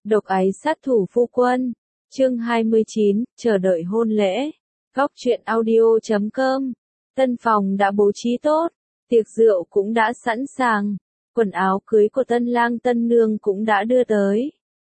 Độc ái sát thủ phu quân. Chương 29, chờ đợi hôn lễ. Góc truyện audio.com. Tân phòng đã bố trí tốt, tiệc rượu cũng đã sẵn sàng, quần áo cưới của tân lang tân nương cũng đã đưa tới.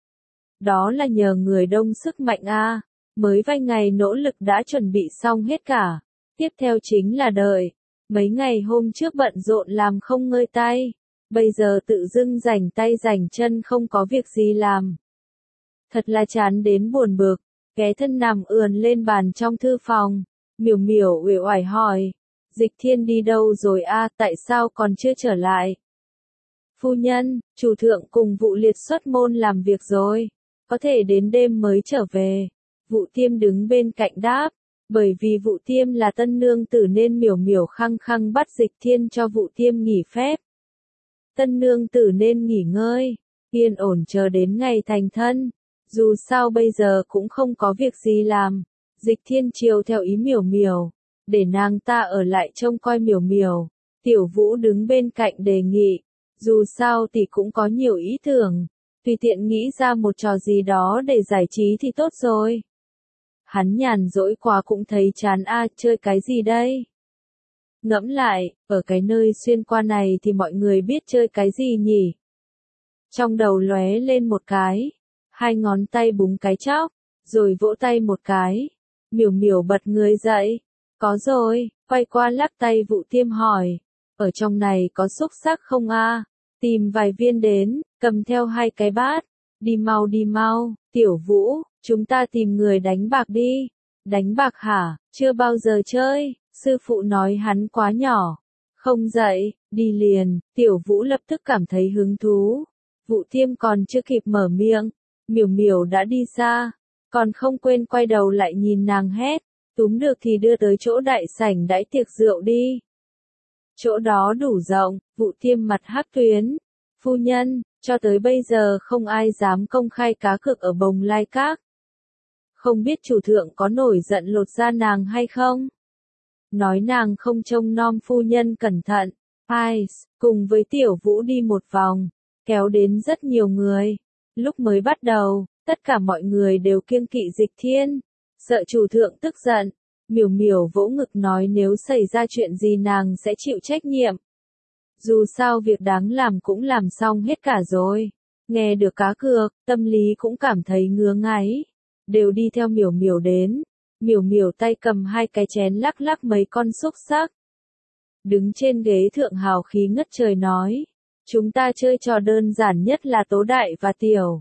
Đó là nhờ người đông sức mạnh a, mới vài ngày nỗ lực đã chuẩn bị xong hết cả. Tiếp theo chính là đợi. Mấy ngày hôm trước bận rộn làm không ngơi tay, bây giờ tự dưng rảnh tay rảnh chân không có việc gì làm. Thật là chán đến buồn bực, ghé thân nằm ườn lên bàn trong thư phòng, Miểu Miểu uể oải hỏi, Dịch Thiên đi đâu rồi a, tại sao còn chưa trở lại? Phu nhân, chủ thượng cùng Vụ Liệt xuất môn làm việc rồi, có thể đến đêm mới trở về. Vụ Tiêm đứng bên cạnh đáp, bởi vì Vụ Tiêm là tân nương tử nên Miểu Miểu khăng khăng bắt Dịch Thiên cho Vụ Tiêm nghỉ phép. Tân nương tử nên nghỉ ngơi, yên ổn chờ đến ngày thành thân. Dù sao bây giờ cũng không có việc gì làm. Dịch Thiên chiều theo ý Miểu Miểu, để nàng ta ở lại trông coi Miểu Miểu. Tiểu Vũ đứng bên cạnh đề nghị, dù sao thì cũng có nhiều ý tưởng, tùy tiện nghĩ ra một trò gì đó để giải trí thì tốt rồi. Hắn nhàn rỗi quá cũng thấy chán a, chơi cái gì đây? Ngẫm lại, ở cái nơi xuyên qua này thì mọi người biết chơi cái gì nhỉ? Trong đầu lóe lên một cái, hai ngón tay búng cái chóc, rồi vỗ tay một cái. Miểu Miểu bật người dậy, có rồi, quay qua lắc tay Vụ Tiêm hỏi, ở trong này có xúc xắc không a? Tìm vài viên đến, cầm theo hai cái bát, đi mau, Tiểu Vũ, chúng ta tìm người đánh bạc đi. Đánh bạc hả, chưa bao giờ chơi, sư phụ nói hắn quá nhỏ, không dậy, đi liền. Tiểu Vũ lập tức cảm thấy hứng thú. Vụ Tiêm còn chưa kịp mở miệng, Miểu Miểu đã đi xa, còn không quên quay đầu lại nhìn nàng hét, túm được thì đưa tới chỗ đại sảnh đãi tiệc rượu đi. Chỗ đó đủ rộng. Vụ Tiêm mặt hắc tuyến, phu nhân, cho tới bây giờ không ai dám công khai cá cược ở Bồng Lai Các. Không biết chủ thượng có nổi giận lột da nàng hay không? Nói nàng không trông nom phu nhân cẩn thận. Ai, cùng với Tiểu Vũ đi một vòng, kéo đến rất nhiều người. Lúc mới bắt đầu, tất cả mọi người đều kiêng kỵ Dịch Thiên, sợ chủ thượng tức giận. Miểu Miểu vỗ ngực nói nếu xảy ra chuyện gì nàng sẽ chịu trách nhiệm. Dù sao việc đáng làm cũng làm xong hết cả rồi. Nghe được cá cược, tâm lý cũng cảm thấy ngứa ngáy. Đều đi theo Miểu Miểu đến. Miểu Miểu tay cầm hai cái chén lắc lắc mấy con xúc xắc. Đứng trên ghế thượng hào khí ngất trời nói. Chúng ta chơi trò đơn giản nhất là tố đại và tiểu.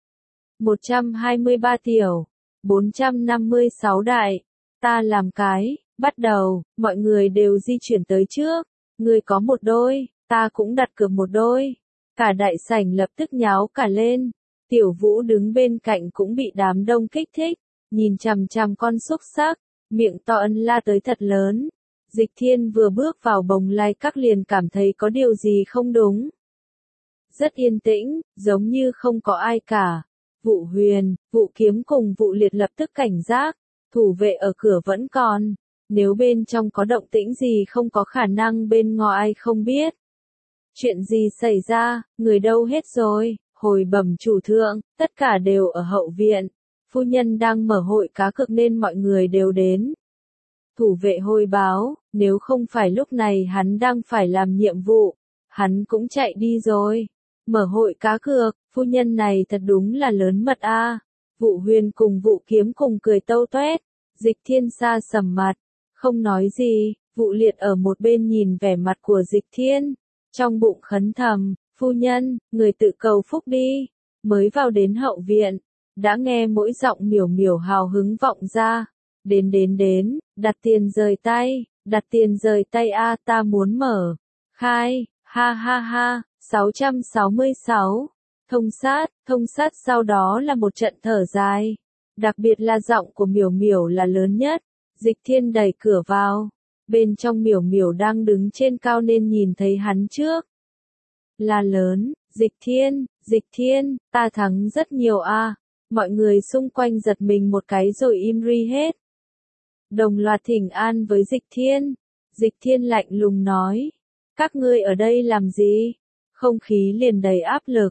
123 tiểu, 456 đại. Ta làm cái, bắt đầu, mọi người đều di chuyển tới trước. Người có một đôi, ta cũng đặt cược một đôi. Cả đại sảnh lập tức nháo cả lên. Tiểu Vũ đứng bên cạnh cũng bị đám đông kích thích, nhìn chằm chằm con xúc xắc, miệng to ân la tới thật lớn. Dịch Thiên vừa bước vào Bồng Lai Các liền cảm thấy có điều gì không đúng. Rất yên tĩnh, giống như không có ai cả. Vụ Huyền, Vụ Kiếm cùng Vụ Liệt lập tức cảnh giác, thủ vệ ở cửa vẫn còn. Nếu bên trong có động tĩnh gì không có khả năng bên ngoài không biết. Chuyện gì xảy ra, người đâu hết rồi? Hồi bẩm chủ thượng, tất cả đều ở hậu viện. Phu nhân đang mở hội cá cược nên mọi người đều đến. Thủ vệ hồi báo, nếu không phải lúc này hắn đang phải làm nhiệm vụ, hắn cũng chạy đi rồi. Mở hội cá cược, phu nhân này thật đúng là lớn mật a. Vụ Huyền cùng Vụ Kiếm cùng cười tâu toét. Dịch Thiên xa sầm mặt, không nói gì. Vụ Liệt ở một bên nhìn vẻ mặt của Dịch Thiên, trong bụng khấn thầm, phu nhân, người tự cầu phúc đi. Mới vào đến hậu viện, đã nghe mỗi giọng Miểu Miểu hào hứng vọng ra. Đến, đặt tiền rời tay a, ta muốn mở. Khai, ha, 666. Thông sát sau đó là một trận thở dài. Đặc biệt là giọng của Miểu Miểu là lớn nhất. Dịch Thiên đẩy cửa vào. Bên trong Miểu Miểu đang đứng trên cao nên nhìn thấy hắn trước. La lớn, Dịch Thiên, ta thắng rất nhiều a. Mọi người xung quanh giật mình một cái rồi im ri hết. Đồng loạt thỉnh an với Dịch Thiên. Dịch Thiên lạnh lùng nói. Các ngươi ở đây làm gì? Không khí liền đầy áp lực.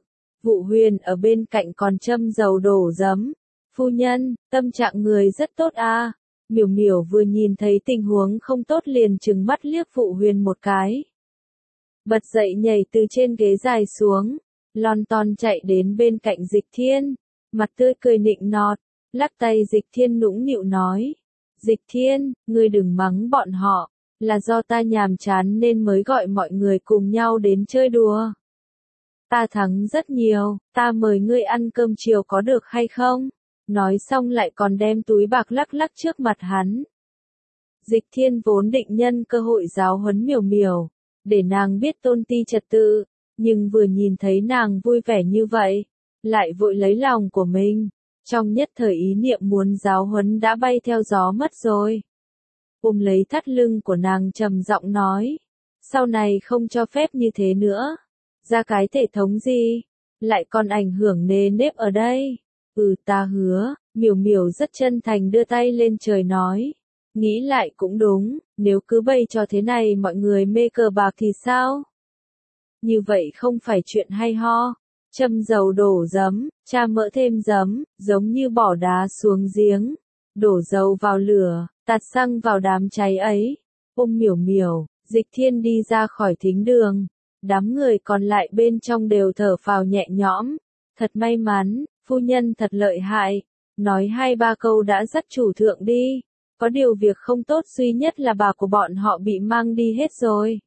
Vụ Huyền ở bên cạnh còn châm dầu đổ giấm. Phu nhân, tâm trạng người rất tốt à. Miểu Miểu vừa nhìn thấy tình huống không tốt liền trừng mắt liếc Vụ Huyền một cái. Bật dậy nhảy từ trên ghế dài xuống, lon ton chạy đến bên cạnh Dịch Thiên, mặt tươi cười nịnh nọt, lắc tay Dịch Thiên nũng nịu nói. Dịch Thiên, ngươi đừng mắng bọn họ, là do ta nhàm chán nên mới gọi mọi người cùng nhau đến chơi đùa. Ta thắng rất nhiều, ta mời ngươi ăn cơm chiều có được hay không? Nói xong lại còn đem túi bạc lắc lắc trước mặt hắn. Dịch Thiên vốn định nhân cơ hội giáo huấn Miểu Miểu, để nàng biết tôn ti trật tự, nhưng vừa nhìn thấy nàng vui vẻ như vậy, lại vội lấy lòng của mình, trong nhất thời ý niệm muốn giáo huấn đã bay theo gió mất rồi. Ôm lấy thắt lưng của nàng trầm giọng nói, sau này không cho phép như thế nữa. Ra cái thể thống gì, lại còn ảnh hưởng nề nếp ở đây. Ta hứa. Miểu Miểu rất chân thành đưa tay lên trời nói. Nghĩ lại cũng đúng, nếu cứ bày cho thế này mọi người mê cờ bạc thì sao? Như vậy không phải chuyện hay ho. Châm dầu đổ giấm, cha mỡ thêm giấm, giống như bỏ đá xuống giếng. Đổ dầu vào lửa, tạt xăng vào đám cháy ấy. Ôm Miểu Miểu, Dịch Thiên đi ra khỏi thính đường. Đám người còn lại bên trong đều thở phào nhẹ nhõm. Thật may mắn, phu nhân thật lợi hại. Nói 2-3 câu đã dắt chủ thượng đi. Có điều việc không tốt duy nhất là bà của bọn họ bị mang đi hết rồi.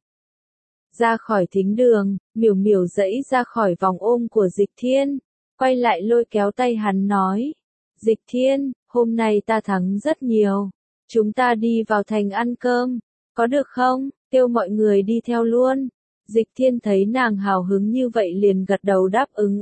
Ra khỏi thính đường, Miểu Miểu dẫy ra khỏi vòng ôm của Dịch Thiên. Quay lại lôi kéo tay hắn nói. Dịch Thiên, hôm nay ta thắng rất nhiều. Chúng ta đi vào thành ăn cơm. Có được không? Kêu mọi người đi theo luôn. Dịch Thiên thấy nàng hào hứng như vậy liền gật đầu đáp ứng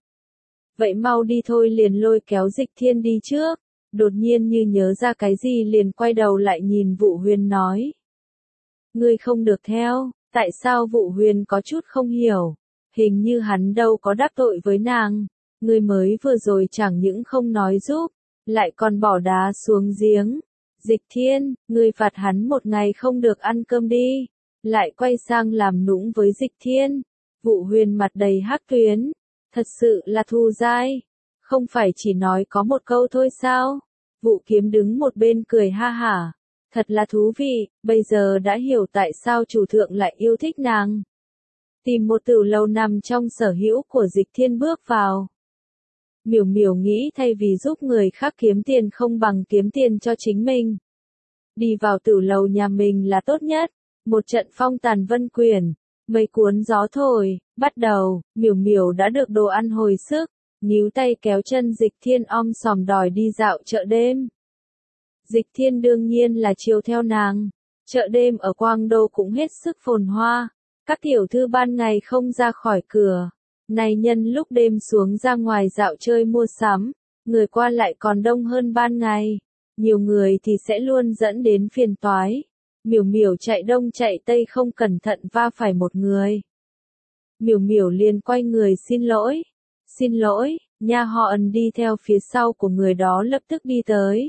Vậy mau đi thôi liền lôi kéo Dịch Thiên đi trước. Đột nhiên như nhớ ra cái gì liền quay đầu lại nhìn Vụ Huyền nói. Ngươi không được theo, tại sao? Vụ Huyền có chút không hiểu. Hình như hắn đâu có đắc tội với nàng. Ngươi mới vừa rồi chẳng những không nói giúp, lại còn bỏ đá xuống giếng. Dịch Thiên, ngươi phạt hắn một ngày không được ăn cơm đi. Lại quay sang làm nũng với Dịch Thiên. Vụ Huyền mặt đầy hắc tuyến. Thật sự là thù dai. Không phải chỉ nói có một câu thôi sao? Vụ Kiếm đứng một bên cười ha hả. Thật là thú vị, bây giờ đã hiểu tại sao chủ thượng lại yêu thích nàng. Tìm một tửu lầu nằm trong sở hữu của Dịch Thiên bước vào. Miểu Miểu nghĩ thay vì giúp người khác kiếm tiền không bằng kiếm tiền cho chính mình. Đi vào tửu lầu nhà mình là tốt nhất. Một trận phong tàn vân quyển, mây cuốn gió thổi, bắt đầu, Miểu Miểu đã được đồ ăn hồi sức, níu tay kéo chân Dịch Thiên om sòm đòi đi dạo chợ đêm. Dịch Thiên đương nhiên là chiều theo nàng, chợ đêm ở Quang Đô cũng hết sức phồn hoa, các tiểu thư ban ngày không ra khỏi cửa, nay nhân lúc đêm xuống ra ngoài dạo chơi mua sắm, người qua lại còn đông hơn ban ngày, nhiều người thì sẽ luôn dẫn đến phiền toái. Miểu Miểu chạy đông chạy tây không cẩn thận va phải một người. Miểu Miểu liền quay người xin lỗi. Xin lỗi, nha họ Ân đi theo phía sau của người đó lập tức đi tới.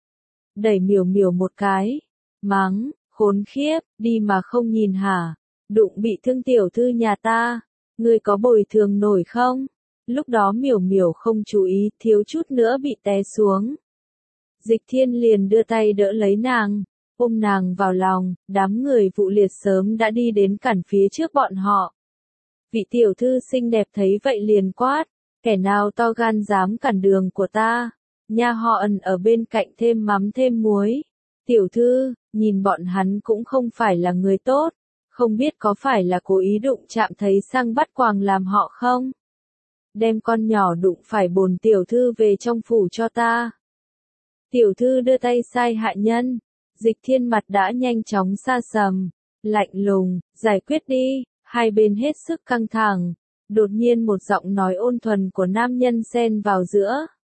Đẩy Miểu Miểu một cái. Mắng, khốn khiếp, đi mà không nhìn hả? Đụng bị thương tiểu thư nhà ta. Ngươi có bồi thường nổi không? Lúc đó Miểu Miểu không chú ý, thiếu chút nữa bị té xuống. Dịch Thiên liền đưa tay đỡ lấy nàng. Ôm nàng vào lòng, đám người Vụ Liệt sớm đã đi đến cản phía trước bọn họ. Vị tiểu thư xinh đẹp thấy vậy liền quát, kẻ nào to gan dám cản đường của ta. Nha họ Ân ở bên cạnh thêm mắm thêm muối. Tiểu thư, nhìn bọn hắn cũng không phải là người tốt, không biết có phải là cố ý đụng chạm thấy sang bắt quàng làm họ không? Đem con nhỏ đụng phải bồn tiểu thư về trong phủ cho ta. Tiểu thư đưa tay sai hạ nhân. Dịch Thiên mặt đã nhanh chóng xa sầm, lạnh lùng, giải quyết đi, hai bên hết sức căng thẳng. Đột nhiên một giọng nói ôn thuần của nam nhân xen vào giữa.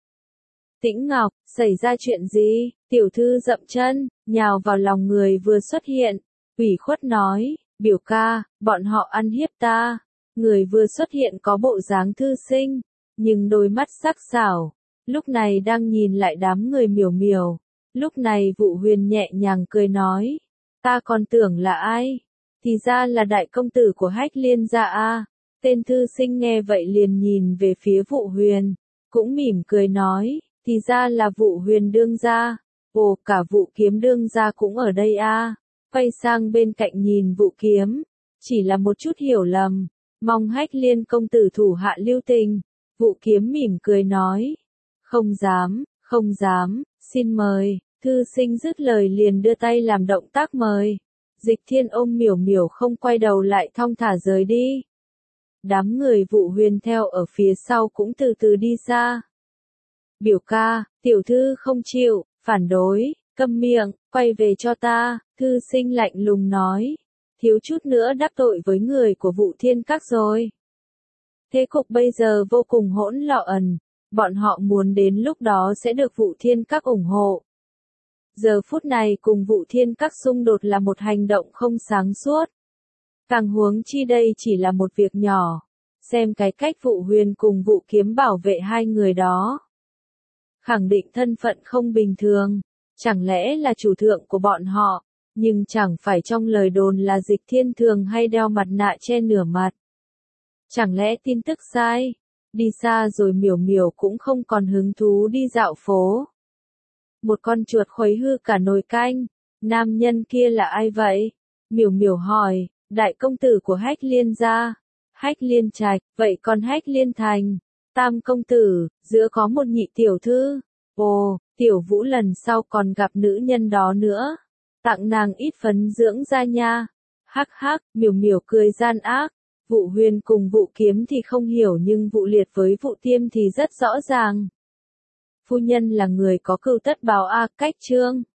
Tĩnh Ngọc, xảy ra chuyện gì? Tiểu thư dậm chân, nhào vào lòng người vừa xuất hiện, ủy khuất nói, biểu ca, bọn họ ăn hiếp ta. Người vừa xuất hiện có bộ dáng thư sinh, nhưng đôi mắt sắc sảo, lúc này đang nhìn lại đám người Miểu Miểu. Lúc này Vụ Huyền nhẹ nhàng cười nói, ta còn tưởng là ai? Thì ra là đại công tử của Hách Liên gia a. Tên thư sinh nghe vậy liền nhìn về phía Vụ Huyền, cũng mỉm cười nói, thì ra là Vụ Huyền đương gia. Ồ, cả Vụ Kiếm đương gia cũng ở đây a. Quay sang bên cạnh nhìn Vụ Kiếm, chỉ là một chút hiểu lầm, mong Hách Liên công tử thủ hạ lưu tình. Vụ Kiếm mỉm cười nói, không dám, không dám, xin mời. Thư sinh dứt lời liền đưa tay làm động tác mời. Dịch Thiên ôm Miểu Miểu không quay đầu lại thong thả rời đi. Đám người Vụ Huyền theo ở phía sau cũng từ từ đi xa. Biểu ca, tiểu thư không chịu, phản đối, câm miệng, quay về cho ta, thư sinh lạnh lùng nói. Thiếu chút nữa đắc tội với người của Vụ Thiên Các rồi. Thế cục bây giờ vô cùng hỗn loạn, bọn họ muốn đến lúc đó sẽ được Vụ Thiên Các ủng hộ. Giờ phút này cùng Vụ Thiên Các xung đột là một hành động không sáng suốt. Càng huống chi đây chỉ là một việc nhỏ. Xem cái cách Vụ Huyền cùng Vụ Kiếm bảo vệ hai người đó. Khẳng định thân phận không bình thường. Chẳng lẽ là chủ thượng của bọn họ. Nhưng chẳng phải trong lời đồn là Dịch Thiên thường hay đeo mặt nạ che nửa mặt. Chẳng lẽ tin tức sai? Đi xa rồi Miểu Miểu cũng không còn hứng thú đi dạo phố. Một con chuột khuấy hư cả nồi canh. Nam nhân kia là ai vậy? Miểu Miểu hỏi, đại công tử của Hách Liên gia. Hách Liên Trạch, vậy còn Hách Liên Thành? Tam công tử, giữa có một nhị tiểu thư. Ồ, tiểu Vũ lần sau còn gặp nữ nhân đó nữa. Tặng nàng ít phấn dưỡng da nha. Hắc hắc, Miểu Miểu cười gian ác. Vụ Huyền cùng Vụ Kiếm thì không hiểu nhưng Vụ Liệt với Vụ Tiêm thì rất rõ ràng. Phu nhân là người có cừu tất báo a, cách chương.